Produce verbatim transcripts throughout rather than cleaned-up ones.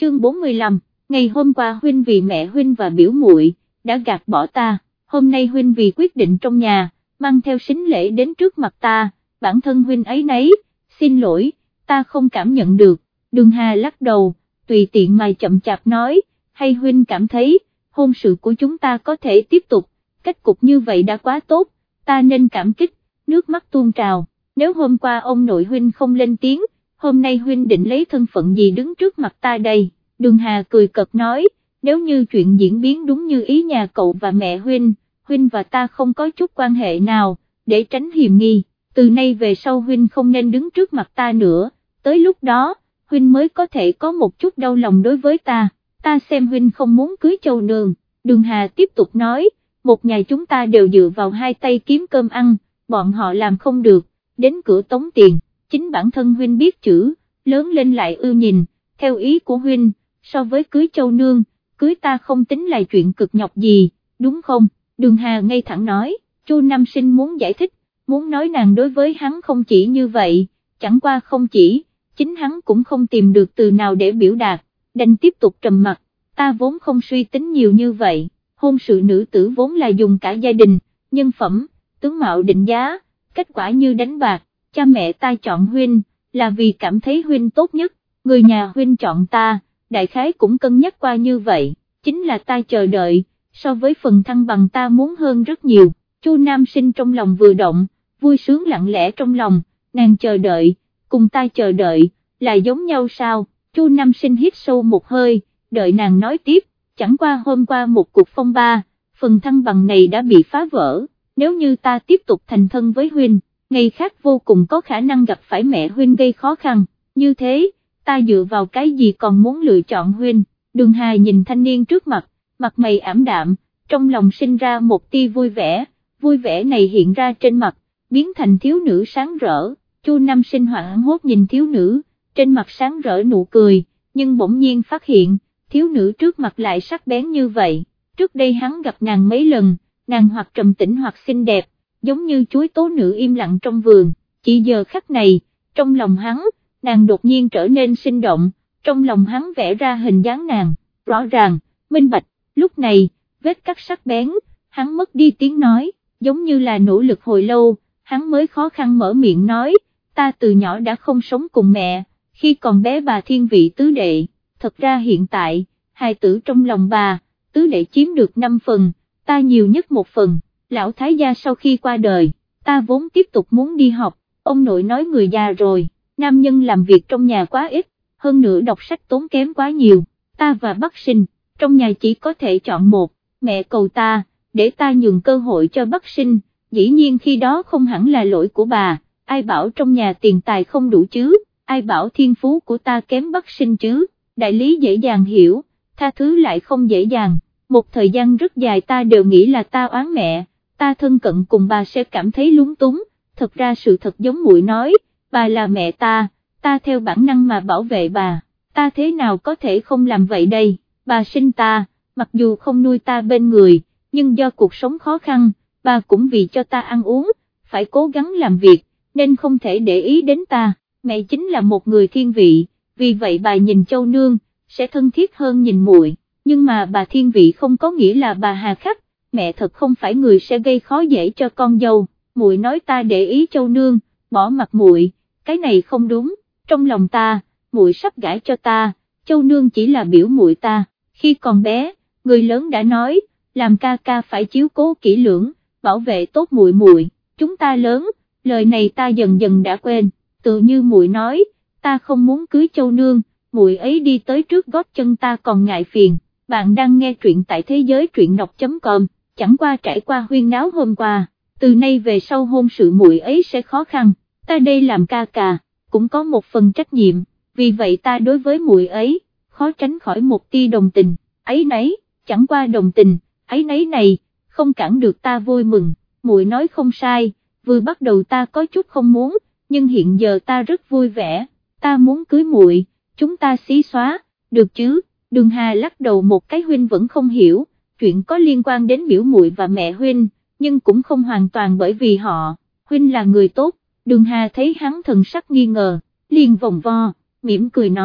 chương bốn mươi lăm, ngày hôm qua huynh vì mẹ huynh và biểu muội đã gạt bỏ ta, hôm nay huynh vì quyết định trong nhà, mang theo sính lễ đến trước mặt ta, bản thân huynh ấy nấy, xin lỗi, ta không cảm nhận được. Đường Hà lắc đầu, tùy tiện mà chậm chạp nói, hay huynh cảm thấy, hôn sự của chúng ta có thể tiếp tục, kết cục như vậy đã quá tốt, ta nên cảm kích, nước mắt tuôn trào, nếu hôm qua ông nội huynh không lên tiếng, hôm nay huynh định lấy thân phận gì đứng trước mặt ta đây. Đường Hà cười cợt nói, nếu như chuyện diễn biến đúng như ý nhà cậu và mẹ huynh, huynh và ta không có chút quan hệ nào, để tránh hiềm nghi, từ nay về sau huynh không nên đứng trước mặt ta nữa, tới lúc đó, huynh mới có thể có một chút đau lòng đối với ta, ta xem huynh không muốn cưới Châu Nương. Đường Hà tiếp tục nói, một ngày chúng ta đều dựa vào hai tay kiếm cơm ăn, bọn họ làm không được, đến cửa tống tiền, chính bản thân huynh biết chữ, lớn lên lại ưa nhìn, theo ý của huynh, so với cưới Châu Nương, cưới ta không tính là chuyện cực nhọc gì, đúng không? Đường Hà ngây thẳng nói, Chu Nam Sinh muốn giải thích, muốn nói nàng đối với hắn không chỉ như vậy, chẳng qua không chỉ, chính hắn cũng không tìm được từ nào để biểu đạt, đành tiếp tục trầm mặc, ta vốn không suy tính nhiều như vậy, hôn sự nữ tử vốn là dùng cả gia đình, nhân phẩm, tướng mạo định giá, kết quả như đánh bạc, cha mẹ ta chọn huynh, là vì cảm thấy huynh tốt nhất, người nhà huynh chọn ta, đại khái cũng cân nhắc qua như vậy, chính là ta chờ đợi, so với phần thăng bằng ta muốn hơn rất nhiều. Chu Nam Sinh trong lòng vừa động, vui sướng lặng lẽ trong lòng, nàng chờ đợi, cùng ta chờ đợi, là giống nhau sao? Chu Nam Sinh hít sâu một hơi, đợi nàng nói tiếp, chẳng qua hôm qua một cuộc phong ba, phần thăng bằng này đã bị phá vỡ, nếu như ta tiếp tục thành thân với huynh, ngày khác vô cùng có khả năng gặp phải mẹ huynh gây khó khăn, như thế, ta dựa vào cái gì còn muốn lựa chọn huynh? Đường Hà nhìn thanh niên trước mặt, mặt mày ảm đạm, trong lòng sinh ra một tia vui vẻ, vui vẻ này hiện ra trên mặt, biến thành thiếu nữ sáng rỡ. Chu Nam Sinh hoảng hốt nhìn thiếu nữ, trên mặt sáng rỡ nụ cười, nhưng bỗng nhiên phát hiện, thiếu nữ trước mặt lại sắc bén như vậy, trước đây hắn gặp nàng mấy lần, nàng hoặc trầm tĩnh hoặc xinh đẹp, giống như chuối tố nữ im lặng trong vườn, chỉ giờ khắc này, trong lòng hắn, nàng đột nhiên trở nên sinh động, trong lòng hắn vẽ ra hình dáng nàng, rõ ràng, minh bạch, lúc này, vết cắt sắc bén, hắn mất đi tiếng nói, giống như là nỗ lực hồi lâu, hắn mới khó khăn mở miệng nói, ta từ nhỏ đã không sống cùng mẹ, khi còn bé bà thiên vị tứ đệ, thật ra hiện tại, hài tử trong lòng bà, tứ đệ chiếm được năm phần, ta nhiều nhất một phần, lão thái gia sau khi qua đời, ta vốn tiếp tục muốn đi học, ông nội nói người già rồi, nam nhân làm việc trong nhà quá ít, hơn nữa đọc sách tốn kém quá nhiều, ta và Bắc Sinh, trong nhà chỉ có thể chọn một, mẹ cầu ta, để ta nhường cơ hội cho Bắc Sinh, dĩ nhiên khi đó không hẳn là lỗi của bà, ai bảo trong nhà tiền tài không đủ chứ, ai bảo thiên phú của ta kém Bắc Sinh chứ, đại lý dễ dàng hiểu, tha thứ lại không dễ dàng, một thời gian rất dài ta đều nghĩ là ta oán mẹ, ta thân cận cùng bà sẽ cảm thấy lúng túng, thật ra sự thật giống muội nói, bà là mẹ ta, ta theo bản năng mà bảo vệ bà, ta thế nào có thể không làm vậy đây, bà sinh ta, mặc dù không nuôi ta bên người, nhưng do cuộc sống khó khăn, bà cũng vì cho ta ăn uống, phải cố gắng làm việc, nên không thể để ý đến ta, mẹ chính là một người thiên vị, vì vậy bà nhìn Châu Nương, sẽ thân thiết hơn nhìn muội. Nhưng mà bà thiên vị không có nghĩa là bà hà khắc, mẹ thật không phải người sẽ gây khó dễ cho con dâu, muội nói ta để ý Châu Nương, bỏ mặt muội, cái này không đúng, trong lòng ta, muội sắp gả cho ta, Châu Nương chỉ là biểu muội ta, khi còn bé, người lớn đã nói, làm ca ca phải chiếu cố kỹ lưỡng, bảo vệ tốt muội muội, chúng ta lớn, lời này ta dần dần đã quên, tự như muội nói, ta không muốn cưới Châu Nương, muội ấy đi tới trước gót chân ta còn ngại phiền. Bạn đang nghe truyện tại thế giới truyện đọc chấm com, chẳng qua trải qua huyên náo hôm qua, từ nay về sau hôn sự muội ấy sẽ khó khăn, ta đây làm ca ca, cũng có một phần trách nhiệm, vì vậy ta đối với muội ấy, khó tránh khỏi một tia đồng tình, ấy nấy, chẳng qua đồng tình, ấy nấy này, không cản được ta vui mừng, muội nói không sai, vừa bắt đầu ta có chút không muốn, nhưng hiện giờ ta rất vui vẻ, ta muốn cưới muội, chúng ta xí xóa, được chứ? Đường Hà lắc đầu một cái, huynh vẫn không hiểu, chuyện có liên quan đến biểu muội và mẹ huynh, nhưng cũng không hoàn toàn bởi vì họ, huynh là người tốt. Đường Hà thấy hắn thần sắc nghi ngờ, liền vòng vo, mỉm cười nói,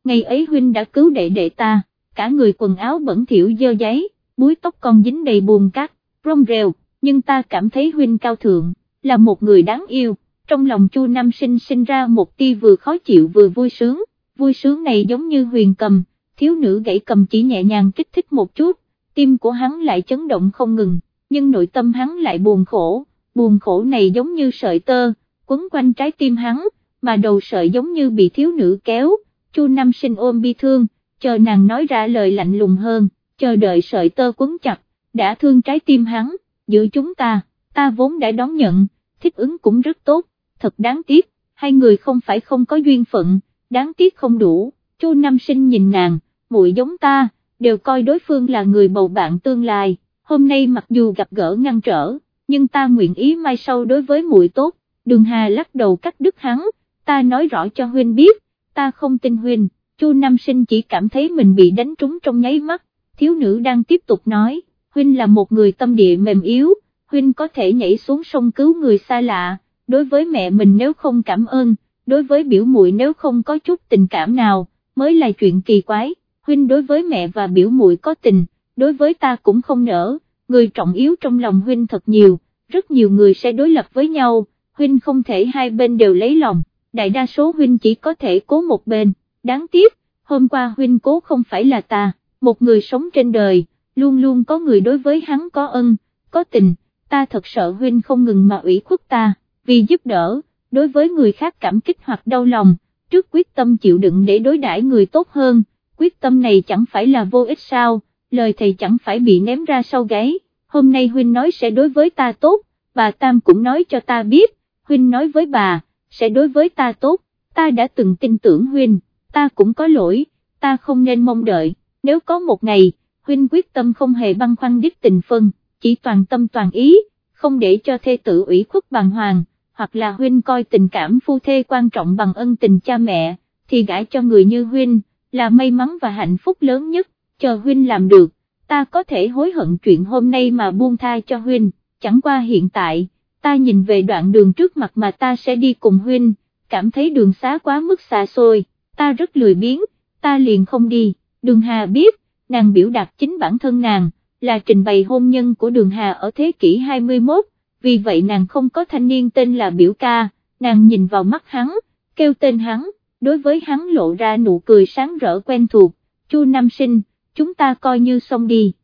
ngày ấy huynh đã cứu đệ đệ ta, cả người quần áo bẩn thỉu dơ giấy, búi tóc còn dính đầy bùn cát, rong rêu, nhưng ta cảm thấy huynh cao thượng, là một người đáng yêu. Trong lòng Chu Nam Sinh sinh ra một tia vừa khó chịu vừa vui sướng, vui sướng này giống như huyền cầm, thiếu nữ gãy cầm chỉ nhẹ nhàng kích thích một chút, tim của hắn lại chấn động không ngừng, nhưng nội tâm hắn lại buồn khổ, buồn khổ này giống như sợi tơ, quấn quanh trái tim hắn, mà đầu sợi giống như bị thiếu nữ kéo. Chu Nam Sinh ôm bi thương, chờ nàng nói ra lời lạnh lùng hơn, chờ đợi sợi tơ quấn chặt, đã thương trái tim hắn, giữa chúng ta, ta vốn đã đón nhận, thích ứng cũng rất tốt, thật đáng tiếc, hai người không phải không có duyên phận, đáng tiếc không đủ. Chu Nam Sinh nhìn nàng, muội giống ta, đều coi đối phương là người bầu bạn tương lai, hôm nay mặc dù gặp gỡ ngăn trở, nhưng ta nguyện ý mai sau đối với muội tốt. Đường Hà lắc đầu cắt đứt hắn, ta nói rõ cho huynh biết, ta không tin huynh. Chu Nam Sinh chỉ cảm thấy mình bị đánh trúng trong nháy mắt, thiếu nữ đang tiếp tục nói, huynh là một người tâm địa mềm yếu, huynh có thể nhảy xuống sông cứu người xa lạ, đối với mẹ mình nếu không cảm ơn, đối với biểu muội nếu không có chút tình cảm nào, mới là chuyện kỳ quái. Huynh đối với mẹ và biểu muội có tình, đối với ta cũng không nỡ, người trọng yếu trong lòng huynh thật nhiều, rất nhiều người sẽ đối lập với nhau, huynh không thể hai bên đều lấy lòng, đại đa số huynh chỉ có thể cố một bên, đáng tiếc, hôm qua huynh cố không phải là ta, một người sống trên đời, luôn luôn có người đối với hắn có ân, có tình, ta thật sợ huynh không ngừng mà ủy khuất ta, vì giúp đỡ, đối với người khác cảm kích hoặc đau lòng, trước quyết tâm chịu đựng để đối đãi người tốt hơn, quyết tâm này chẳng phải là vô ích sao, lời thầy chẳng phải bị ném ra sau gáy, hôm nay huynh nói sẽ đối với ta tốt, bà Tam cũng nói cho ta biết, huynh nói với bà, sẽ đối với ta tốt, ta đã từng tin tưởng huynh, ta cũng có lỗi, ta không nên mong đợi, nếu có một ngày, huynh quyết tâm không hề băn khoăn đích tình phân, chỉ toàn tâm toàn ý, không để cho thê tử ủy khuất bàng hoàng, hoặc là huynh coi tình cảm phu thê quan trọng bằng ân tình cha mẹ, thì gả cho người như huynh, là may mắn và hạnh phúc lớn nhất, chờ huynh làm được, ta có thể hối hận chuyện hôm nay mà buông tha cho huynh, chẳng qua hiện tại, ta nhìn về đoạn đường trước mặt mà ta sẽ đi cùng huynh, cảm thấy đường xá quá mức xa xôi, ta rất lười biếng, ta liền không đi. Đường Hà biết, nàng biểu đạt chính bản thân nàng, là trình bày hôn nhân của Đường Hà ở thế kỷ hai mươi mốt, vì vậy nàng không có thanh niên tên là biểu ca, nàng nhìn vào mắt hắn, kêu tên hắn, đối với hắn lộ ra nụ cười sáng rỡ quen thuộc, Chu Nam Sinh, chúng ta coi như xong đi.